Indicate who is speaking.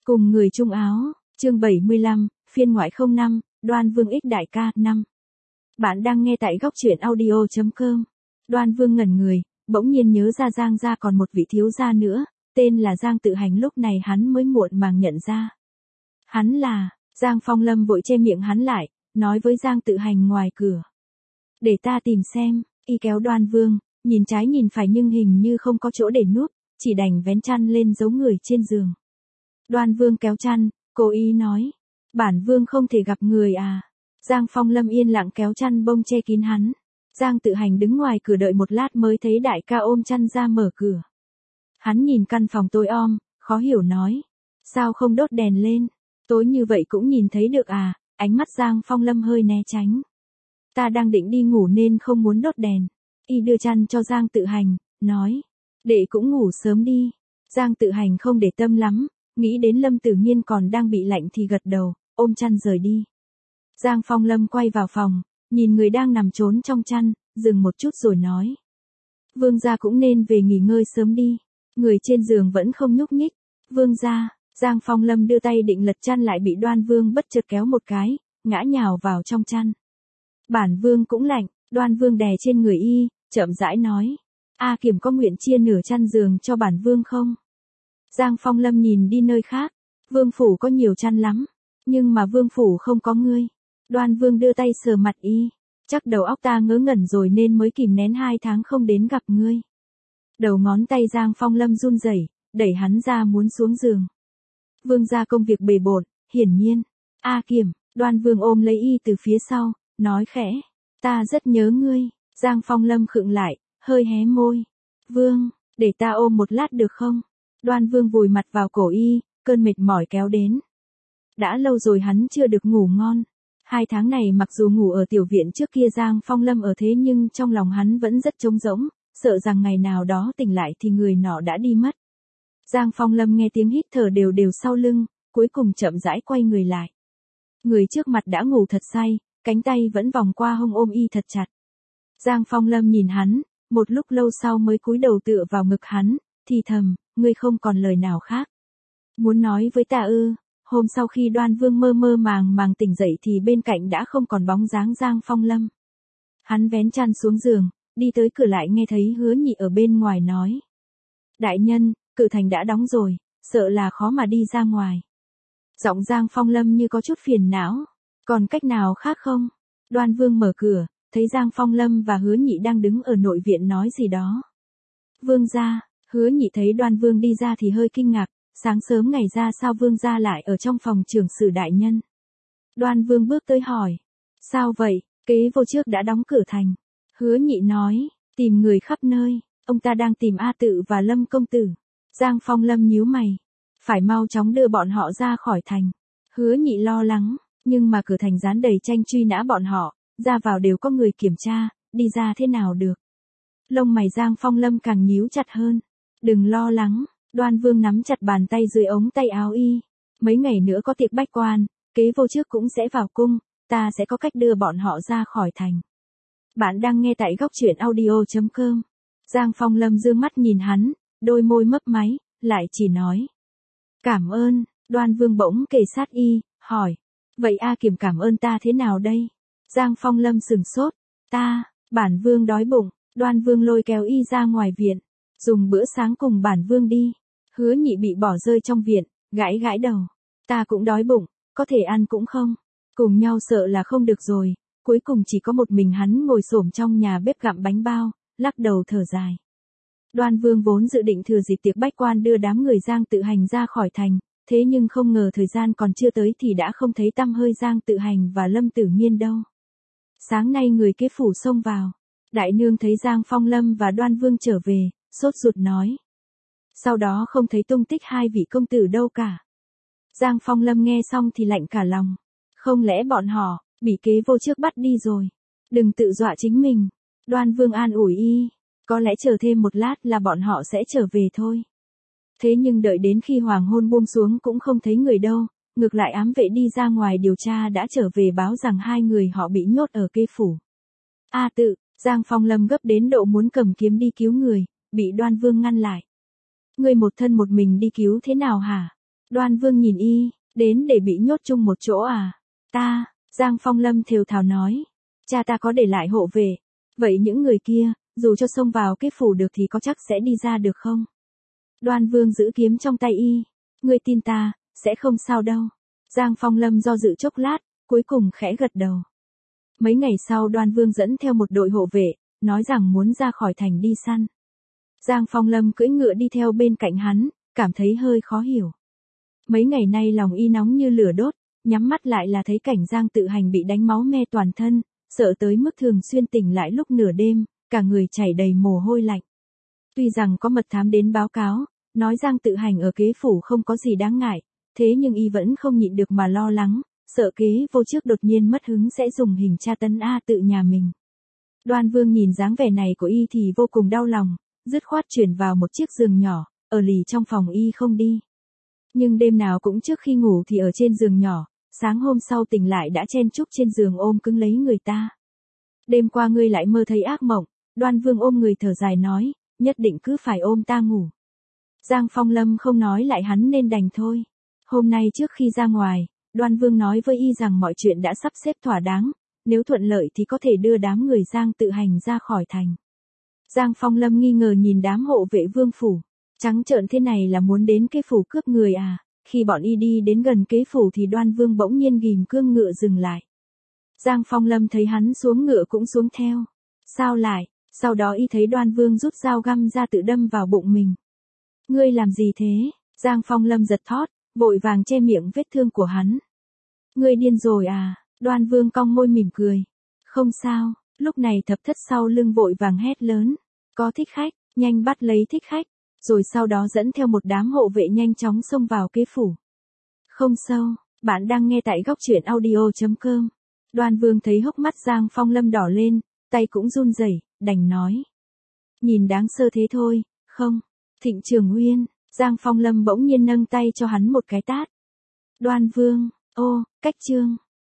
Speaker 1: Cùng người chung áo, chương 75, phiên ngoại 05, Đoan Vương ích đại ca, 5. Bạn đang nghe tại góc truyện audio.com. Đoan Vương ngẩn người, bỗng nhiên nhớ ra Giang gia còn một vị thiếu gia nữa, tên là Giang Tự Hành. Lúc này hắn mới muộn màng nhận ra. Hắn là, Giang Phong Lâm vội che miệng hắn lại, nói với Giang Tự Hành ngoài cửa. Để ta tìm xem, y kéo Đoan Vương, nhìn trái nhìn phải nhưng hình như không có chỗ để núp, chỉ đành vén chăn lên giấu người trên giường. Đoan Vương kéo chăn, cố ý nói. Bản Vương không thể gặp người à. Giang Phong Lâm yên lặng kéo chăn bông che kín hắn. Giang Tự Hành đứng ngoài cửa đợi một lát mới thấy đại ca ôm chăn ra mở cửa. Hắn nhìn căn phòng tối om, khó hiểu nói. Sao không đốt đèn lên? Tối như vậy cũng nhìn thấy được à? Ánh mắt Giang Phong Lâm hơi né tránh. Ta đang định đi ngủ nên không muốn đốt đèn. Y đưa chăn cho Giang Tự Hành, nói. Đệ cũng ngủ sớm đi. Giang Tự Hành không để tâm lắm, nghĩ đến Lâm Tử Nhiên còn đang bị lạnh thì gật đầu, ôm chăn rời đi. Giang Phong Lâm quay vào phòng, nhìn người đang nằm trốn trong chăn, dừng một chút rồi nói. Vương gia cũng nên về nghỉ ngơi sớm đi. Người trên giường vẫn không nhúc nhích. Vương gia, Giang Phong Lâm đưa tay định lật chăn lại bị Đoan Vương bất chợt kéo một cái, ngã nhào vào trong chăn. Bản Vương cũng lạnh. Đoan Vương đè trên người y, chậm rãi nói. A Kiểm có nguyện chia nửa chăn giường cho bản Vương không? Giang Phong Lâm nhìn đi nơi khác. Vương phủ có nhiều chăn lắm, nhưng mà Vương phủ không có ngươi. Đoan Vương đưa tay sờ mặt y. Chắc đầu óc ta ngớ ngẩn rồi nên mới kìm nén 2 tháng không đến gặp ngươi. Đầu ngón tay Giang Phong Lâm run rẩy, đẩy hắn ra muốn xuống giường. Vương gia công việc bề bộn, hiển nhiên. A Kiểm, Đoan Vương ôm lấy y từ phía sau, nói khẽ. Ta rất nhớ ngươi. Giang Phong Lâm khựng lại, hơi hé môi. Vương, để ta ôm một lát được không? Đoan Vương vùi mặt vào cổ y, cơn mệt mỏi kéo đến. Đã lâu rồi hắn chưa được ngủ ngon. 2 tháng này mặc dù ngủ ở tiểu viện trước kia Giang Phong Lâm ở thế nhưng trong lòng hắn vẫn rất trống rỗng, sợ rằng ngày nào đó tỉnh lại thì người nọ đã đi mất. Giang Phong Lâm nghe tiếng hít thở đều đều sau lưng, cuối cùng chậm rãi quay người lại. Người trước mặt đã ngủ thật say, cánh tay vẫn vòng qua hông ôm y thật chặt. Giang Phong Lâm nhìn hắn, một lúc lâu sau mới cúi đầu tựa vào ngực hắn, thì thầm, ngươi không còn lời nào khác. Muốn nói với ta ư? Hôm sau khi Đoan Vương mơ mơ màng tỉnh dậy thì bên cạnh đã không còn bóng dáng Giang Phong Lâm. Hắn vén chăn xuống giường, đi tới cửa lại nghe thấy Hứa Nhị ở bên ngoài nói. Đại nhân, cửa thành đã đóng rồi, sợ là khó mà đi ra ngoài. Giọng Giang Phong Lâm như có chút phiền não. Còn cách nào khác không? Đoan Vương mở cửa, thấy Giang Phong Lâm và Hứa Nhị đang đứng ở nội viện nói gì đó. Vương gia, Hứa Nhị thấy Đoan Vương đi ra thì hơi kinh ngạc, sáng sớm ngày ra sao Vương gia lại ở trong phòng trưởng sử đại nhân. Đoan Vương bước tới hỏi. Sao vậy, kế vô trước đã đóng cửa thành. Hứa Nhị nói, tìm người khắp nơi, ông ta đang tìm A Tự và Lâm công tử. Giang Phong Lâm nhíu mày. Phải mau chóng đưa bọn họ ra khỏi thành. Hứa Nhị lo lắng, nhưng mà cửa thành dán đầy tranh truy nã bọn họ, ra vào đều có người kiểm tra, đi ra thế nào được. Lông mày Giang Phong Lâm càng nhíu chặt hơn. Đừng lo lắng. Đoan Vương nắm chặt bàn tay dưới ống tay áo y. Mấy ngày nữa có tiệc bách quan, kế vô trước cũng sẽ vào cung, ta sẽ có cách đưa bọn họ ra khỏi thành. Bạn đang nghe tại góc truyện audio.com. Giang Phong Lâm dương mắt nhìn hắn, đôi môi mấp máy, lại chỉ nói. Cảm ơn. Đoan Vương bỗng kề sát y, hỏi. Vậy A Kiểm cảm ơn ta thế nào đây? Giang Phong Lâm sừng sốt. Bản Vương đói bụng. Đoan Vương lôi kéo y ra ngoài viện. Dùng bữa sáng cùng bản Vương đi. Hứa Nhị bị bỏ rơi trong viện, gãi gãi đầu. Ta cũng đói bụng, có thể ăn cũng không. Cùng nhau sợ là không được rồi. Cuối cùng chỉ có một mình hắn ngồi xổm trong nhà bếp gặm bánh bao, lắc đầu thở dài. Đoan Vương vốn dự định thừa dịp tiệc bách quan đưa đám người Giang Tự Hành ra khỏi thành, thế nhưng không ngờ thời gian còn chưa tới thì đã không thấy tăm hơi Giang Tự Hành và Lâm Tử Nhiên đâu. Sáng nay người kế phủ xông vào. Đại nương thấy Giang Phong Lâm và Đoan Vương trở về, sốt ruột nói. Sau đó không thấy tung tích 2 vị công tử đâu cả. Giang Phong Lâm nghe xong thì lạnh cả lòng. Không lẽ bọn họ bị kế vô trước bắt đi rồi? Đừng tự dọa chính mình. Đoan Vương an ủi y. Có lẽ chờ thêm một lát là bọn họ sẽ trở về thôi. Thế nhưng đợi đến khi hoàng hôn buông xuống cũng không thấy người đâu. Ngược lại ám vệ đi ra ngoài điều tra đã trở về báo rằng 2 người họ bị nhốt ở kế phủ. A Tự, Giang Phong Lâm gấp đến độ muốn cầm kiếm đi cứu người, bị Đoan Vương ngăn lại. Ngươi một thân một mình đi cứu thế nào hả? Đoan Vương nhìn y, đến để bị nhốt chung một chỗ à? Ta, Giang Phong Lâm thều thào nói. Cha ta có để lại hộ vệ. Vậy những người kia, dù cho xông vào cái phủ được thì có chắc sẽ đi ra được không? Đoan Vương giữ kiếm trong tay y. Ngươi tin ta, sẽ không sao đâu. Giang Phong Lâm do dự chốc lát, cuối cùng khẽ gật đầu. Mấy ngày sau Đoan Vương dẫn theo một đội hộ vệ, nói rằng muốn ra khỏi thành đi săn. Giang Phong Lâm cưỡi ngựa đi theo bên cạnh hắn, cảm thấy hơi khó hiểu. Mấy ngày nay lòng y nóng như lửa đốt, nhắm mắt lại là thấy cảnh Giang Tự Hành bị đánh máu me toàn thân, sợ tới mức thường xuyên tỉnh lại lúc nửa đêm, cả người chảy đầy mồ hôi lạnh. Tuy rằng có mật thám đến báo cáo, nói Giang Tự Hành ở kế phủ không có gì đáng ngại, thế nhưng y vẫn không nhịn được mà lo lắng, sợ kế vô trước đột nhiên mất hứng sẽ dùng hình tra tấn A Tự nhà mình. Đoan Vương nhìn dáng vẻ này của y thì vô cùng đau lòng, dứt khoát chuyển vào một chiếc giường nhỏ, ở lì trong phòng y không đi. Nhưng đêm nào cũng trước khi ngủ thì ở trên giường nhỏ, sáng hôm sau tỉnh lại đã chen chúc trên giường ôm cứng lấy người ta. Đêm qua ngươi lại mơ thấy ác mộng, Đoan Vương ôm người thở dài nói, nhất định cứ phải ôm ta ngủ. Giang Phong Lâm không nói lại hắn nên đành thôi. Hôm nay trước khi ra ngoài, Đoan Vương nói với y rằng mọi chuyện đã sắp xếp thỏa đáng, nếu thuận lợi thì có thể đưa đám người Giang Tự Hành ra khỏi thành. Giang Phong Lâm nghi ngờ nhìn đám hộ vệ vương phủ. Trắng trợn thế này là muốn đến kế phủ cướp người à? Khi bọn y đi đến gần kế phủ thì Đoan Vương bỗng nhiên ghìm cương ngựa dừng lại. Giang Phong Lâm thấy hắn xuống ngựa cũng xuống theo. Sao lại? Sau đó y thấy Đoan Vương rút dao găm ra tự đâm vào bụng mình. Ngươi làm gì thế? Giang Phong Lâm giật thót, vội vàng che miệng vết thương của hắn. Ngươi điên rồi à? Đoan Vương cong môi mỉm cười. Không sao. Lúc này Thập Thất sau lưng vội vàng hét lớn. Có thích khách, nhanh bắt lấy thích khách. Rồi sau đó dẫn theo một đám hộ vệ nhanh chóng xông vào kế phủ. Không sâu, bạn đang nghe tại góc truyện audio.com. Đoan Vương thấy hốc mắt Giang Phong Lâm đỏ lên, tay cũng run rẩy, đành nói. Nhìn đáng sơ thế thôi, không? Thịnh Trường Uyên, Giang Phong Lâm bỗng nhiên nâng tay cho hắn một cái tát. Đoan Vương, ô, cách chương.